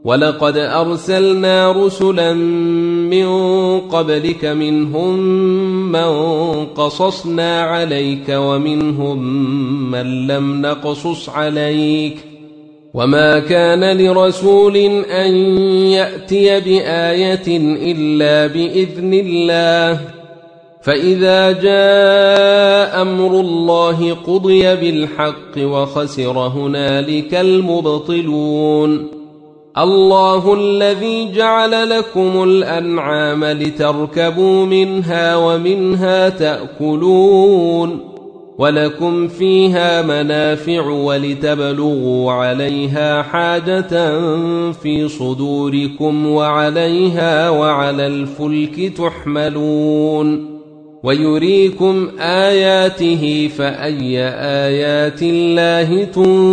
ولقد أرسلنا رسلا من قبلك منهم من قصصنا عليك ومنهم من لم نقصص عليك وما كان لرسول أن يأتي بآية إلا بإذن الله فإذا جاء أمر الله قضي بالحق وخسر هنالك المبطلون الله الذي جعل لكم الأنعام لتركبوا منها ومنها تأكلون ولكم فيها منافع ولتبلغوا عليها حاجة في صدوركم وعليها وعلى الفلك تحملون ويريكم آياته فأي آيات الله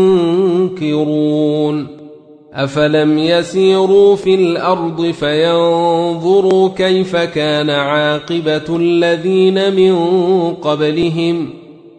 تنكرون أفلم يسيروا في الأرض فينظروا كيف كان عاقبة الذين من قبلهم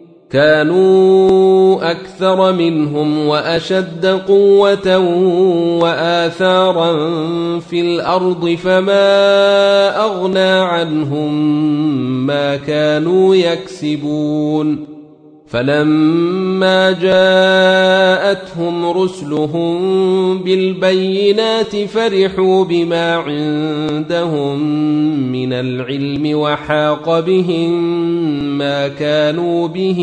كانوا أكثر منهم وأشد قوة وآثارا في الأرض فما أغنى عنهم ما كانوا يكسبون فلما جاءتهم رسلهم بالبينات فرحوا بما عندهم من العلم وحاق بهم ما كانوا به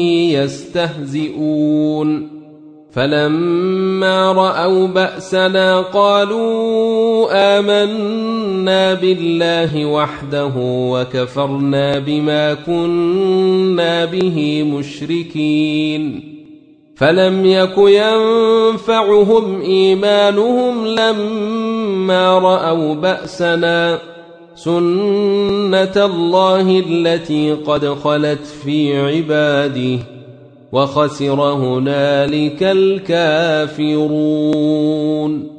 يستهزئون فلما رأوا بأسنا قالوا آمنا بالله وحده وكفرنا بما كنا به مشركين فلم يك ينفعهم إيمانهم لما رأوا بأسنا سنة الله التي قد خلت في عباده وخسر هنالك الكافرون